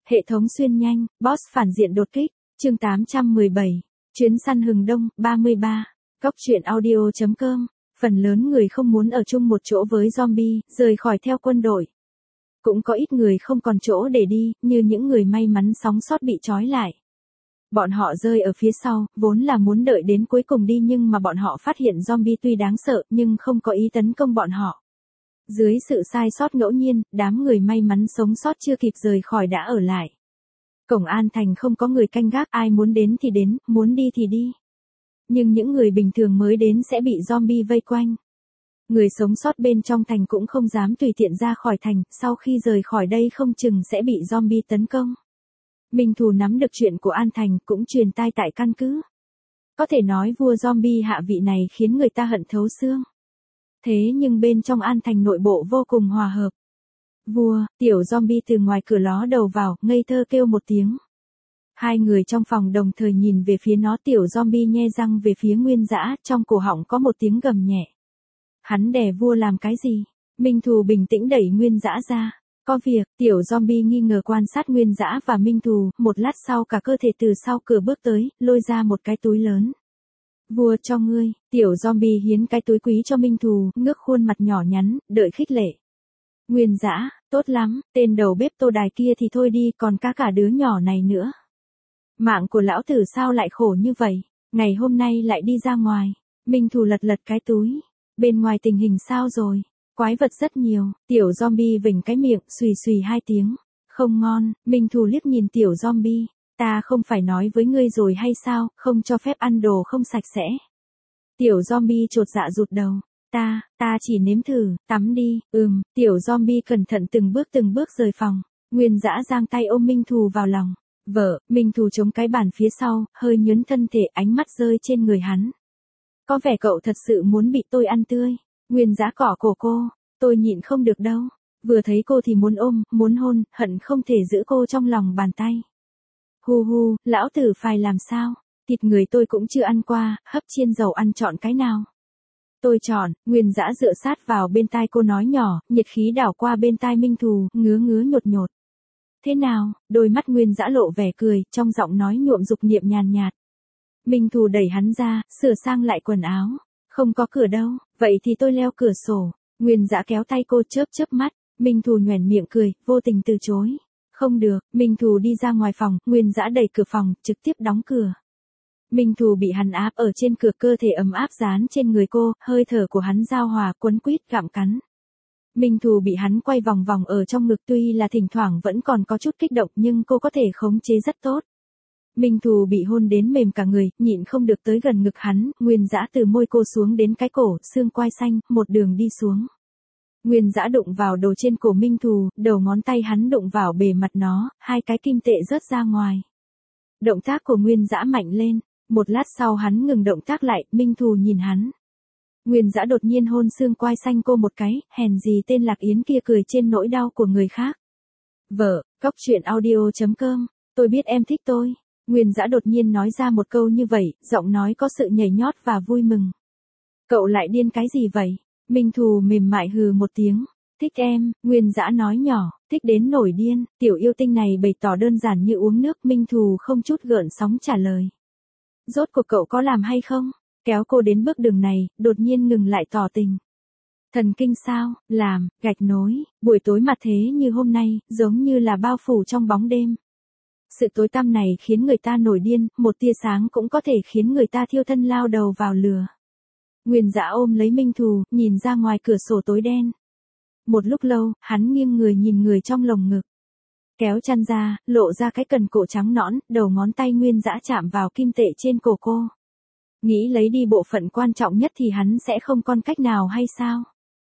Hệ thống xuyên nhanh, boss phản diện đột kích, chương 817, chuyến săn hừng đông, 33, Cóc truyện audio.com, phần lớn người không muốn ở chung một chỗ với zombie, rời khỏi theo quân đội. Cũng có ít người không còn chỗ để đi, như những người may mắn sống sót bị trói lại. Bọn họ rơi ở phía sau, vốn là muốn đợi đến cuối cùng đi nhưng mà bọn họ phát hiện zombie tuy đáng sợ nhưng không có ý tấn công bọn họ. Dưới sự sai sót ngẫu nhiên, đám người may mắn sống sót chưa kịp rời khỏi đã ở lại. Cổng An Thành không có người canh gác, ai muốn đến thì đến, muốn đi thì đi. Nhưng những người bình thường mới đến sẽ bị zombie vây quanh. Người sống sót bên trong thành cũng không dám tùy tiện ra khỏi thành, sau khi rời khỏi đây không chừng sẽ bị zombie tấn công. Minh Thù nắm được chuyện của An Thành cũng truyền tai tại căn cứ. Có thể nói vua zombie hạ vị này khiến người ta hận thấu xương. Thế nhưng bên trong An Thành nội bộ vô cùng hòa hợp. Vua, tiểu zombie từ ngoài cửa ló đầu vào, ngây thơ kêu một tiếng. Hai người trong phòng đồng thời nhìn về phía nó, tiểu zombie nhe răng về phía Nguyên Dã, trong cổ họng có một tiếng gầm nhẹ. Hắn đè vua làm cái gì? Minh Thù bình tĩnh đẩy Nguyên Dã ra. Có việc, tiểu zombie nghi ngờ quan sát Nguyên Dã và Minh Thù, một lát sau cả cơ thể từ sau cửa bước tới, lôi ra một cái túi lớn. Vua cho ngươi, tiểu zombie hiến cái túi quý cho Minh Thù, ngước khuôn mặt nhỏ nhắn, đợi khích lệ. Nguyên Dã, tốt lắm, tên đầu bếp Tô Đài kia thì thôi đi, còn cả đứa nhỏ này nữa. Mạng của lão tử sao lại khổ như vậy, ngày hôm nay lại đi ra ngoài. Minh Thù lật cái túi, bên ngoài tình hình sao rồi? Quái vật rất nhiều, tiểu zombie vểnh cái miệng, xùy xùy hai tiếng. Không ngon, Minh Thù liếc nhìn tiểu zombie. Ta không phải nói với ngươi rồi hay sao, không cho phép ăn đồ không sạch sẽ. Tiểu zombie chột dạ rụt đầu. Ta chỉ nếm thử, tắm đi, tiểu zombie cẩn thận từng bước rời phòng. Nguyên Dã giang tay ôm Minh Thù vào lòng. Vợ, Minh Thù chống cái bàn phía sau, hơi nhớn thân thể, ánh mắt rơi trên người hắn. Có vẻ cậu thật sự muốn bị tôi ăn tươi. Nguyên Dã cỏ cổ cô, tôi nhịn không được đâu. Vừa thấy cô thì muốn ôm, muốn hôn, hận không thể giữ cô trong lòng bàn tay. Hu, lão tử phải làm sao? Thịt người tôi cũng chưa ăn qua, hấp chiên dầu ăn chọn cái nào? Tôi chọn, Nguyên Dã dựa sát vào bên tai cô nói nhỏ, nhiệt khí đảo qua bên tai Minh Thù, ngứa nhột. Thế nào? Đôi mắt Nguyên Dã lộ vẻ cười, trong giọng nói nhuộm dục niệm nhàn nhạt. Minh Thù đẩy hắn ra, sửa sang lại quần áo. Không có cửa đâu, vậy thì tôi leo cửa sổ. Nguyên Dã kéo tay cô chớp mắt, Minh Thù nhoẻn miệng cười, vô tình từ chối. Không được, Minh Thù đi ra ngoài phòng, Nguyên Dã đẩy cửa phòng, trực tiếp đóng cửa. Minh Thù bị hắn áp ở trên cửa, cơ thể ấm áp dán trên người cô, hơi thở của hắn giao hòa, quấn quýt gặm cắn. Minh Thù bị hắn quay vòng vòng ở trong ngực, tuy là thỉnh thoảng vẫn còn có chút kích động nhưng cô có thể khống chế rất tốt. Minh Thù bị hôn đến mềm cả người, nhịn không được tới gần ngực hắn, Nguyên Dã từ môi cô xuống đến cái cổ, xương quai xanh, một đường đi xuống. Nguyên Dã đụng vào đồ trên cổ Minh Thù, đầu ngón tay hắn đụng vào bề mặt nó, hai cái kim tệ rớt ra ngoài. Động tác của Nguyên Dã mạnh lên, một lát sau hắn ngừng động tác lại, Minh Thù nhìn hắn. Nguyên Dã đột nhiên hôn xương quai xanh cô một cái, hèn gì tên Lạc Yến kia cười trên nỗi đau của người khác. Vợ, Cóc truyện audio.com, tôi biết em thích tôi. Nguyên Dã đột nhiên nói ra một câu như vậy, giọng nói có sự nhảy nhót và vui mừng. Cậu lại điên cái gì vậy? Minh Thù mềm mại hừ một tiếng. Thích em, Nguyên Dã nói nhỏ, thích đến nổi điên, tiểu yêu tinh này bày tỏ đơn giản như uống nước, Minh Thù không chút gợn sóng trả lời. Rốt cuộc cậu có làm hay không? Kéo cô đến bước đường này, đột nhiên ngừng lại tỏ tình. Thần kinh sao, làm, gạch nối, buổi tối mặt thế như hôm nay, giống như là bao phủ trong bóng đêm. Sự tối tăm này khiến người ta nổi điên, một tia sáng cũng có thể khiến người ta thiêu thân lao đầu vào lửa. Nguyên Dã ôm lấy Minh Thù, nhìn ra ngoài cửa sổ tối đen. Một lúc lâu, hắn nghiêng người nhìn người trong lồng ngực. Kéo chăn ra, lộ ra cái cần cổ trắng nõn, đầu ngón tay Nguyên Dã chạm vào kim tệ trên cổ cô. Nghĩ lấy đi bộ phận quan trọng nhất thì hắn sẽ không còn cách nào hay sao?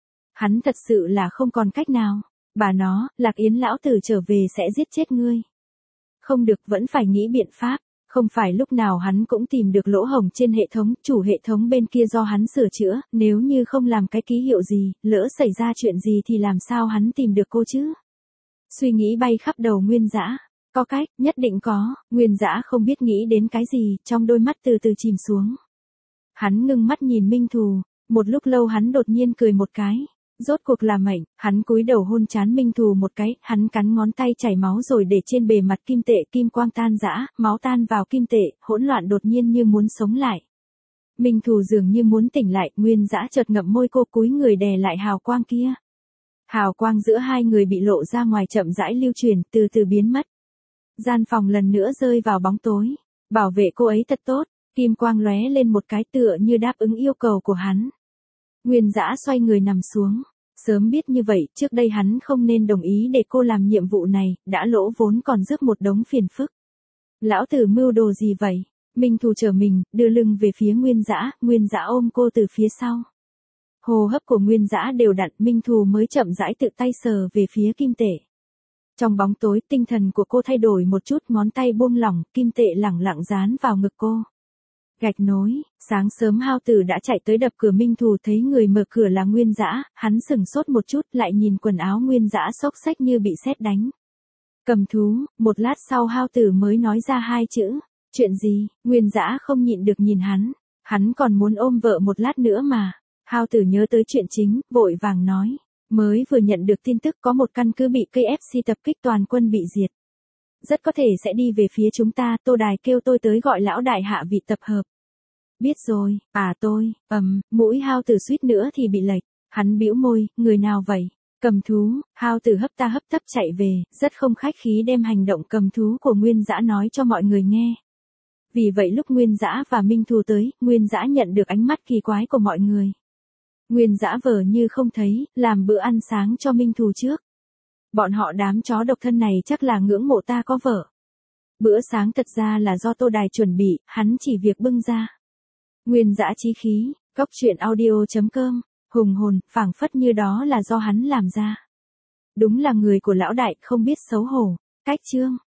Hắn thật sự là không còn cách nào. Bà nó, Lạc Yến lão tử trở về sẽ giết chết ngươi. Không được, vẫn phải nghĩ biện pháp. Không phải lúc nào hắn cũng tìm được lỗ hổng trên hệ thống, chủ hệ thống bên kia do hắn sửa chữa, nếu như không làm cái ký hiệu gì, lỡ xảy ra chuyện gì thì làm sao hắn tìm được cô chứ? Suy nghĩ bay khắp đầu Nguyên Dã. Có cách, nhất định có. Nguyên Dã không biết nghĩ đến cái gì, trong đôi mắt từ từ chìm xuống. Hắn ngưng mắt nhìn Minh Thù, một lúc lâu hắn đột nhiên cười một cái. Rốt cuộc là mệnh, hắn cúi đầu hôn trán Minh Thù một cái, hắn cắn ngón tay chảy máu rồi để trên bề mặt kim tệ, kim quang tan rã, máu tan vào kim tệ, hỗn loạn đột nhiên như muốn sống lại. Minh Thù dường như muốn tỉnh lại, Nguyên Dã chợt ngậm môi, cô cúi người đè lại hào quang kia. Hào quang giữa hai người bị lộ ra ngoài, chậm rãi lưu truyền, từ từ biến mất. Gian phòng lần nữa rơi vào bóng tối. Bảo vệ cô ấy thật tốt, kim quang lóe lên một cái, tựa như đáp ứng yêu cầu của hắn. Nguyên Dã xoay người nằm xuống. Sớm biết như vậy, trước đây hắn không nên đồng ý để cô làm nhiệm vụ này, đã lỗ vốn còn rước một đống phiền phức. Lão tử mưu đồ gì vậy? Minh Thù trở mình, đưa lưng về phía Nguyên Dã ôm cô từ phía sau. Hô hấp của Nguyên Dã đều đặn, Minh Thù mới chậm rãi tự tay sờ về phía kim tệ. Trong bóng tối, tinh thần của cô thay đổi một chút, ngón tay buông lỏng, kim tệ lẳng lặng dán vào ngực cô. Gạch nối, sáng sớm Hao Tử đã chạy tới đập cửa, Minh Thù thấy người mở cửa là Nguyên Dã, hắn sửng sốt một chút, lại nhìn quần áo Nguyên Dã xốc xách như bị sét đánh. Cầm thú, một lát sau Hao Tử mới nói ra hai chữ. Chuyện gì? Nguyên Dã không nhịn được nhìn hắn còn muốn ôm vợ một lát nữa mà. Hao Tử nhớ tới chuyện chính, vội vàng nói. Mới vừa nhận được tin tức có một căn cứ bị KFC tập kích, toàn quân bị diệt. Rất có thể sẽ đi về phía chúng ta, Tô Đài kêu tôi tới gọi lão đại hạ vị tập hợp. Biết rồi, mũi Hao Tử suýt nữa thì bị lệch. Hắn bĩu môi, người nào vậy? Cầm thú. Hao Tử hấp ta hấp tấp chạy về, rất không khách khí đem hành động cầm thú của Nguyên Dã nói cho mọi người nghe. Vì vậy lúc Nguyên Dã và Minh Thù tới, Nguyên Dã nhận được ánh mắt kỳ quái của mọi người. Nguyên Dã vờ như không thấy, làm bữa ăn sáng cho Minh Thù trước. Bọn họ đám chó độc thân này chắc là ngưỡng mộ ta có vợ. Bữa sáng thật ra là do Tô Đài chuẩn bị, hắn chỉ việc bưng ra. Nguyên Dã chí khí, cóc truyện audio.com, hùng hồn, phảng phất như đó là do hắn làm ra. Đúng là người của lão đại, không biết xấu hổ. Cách chương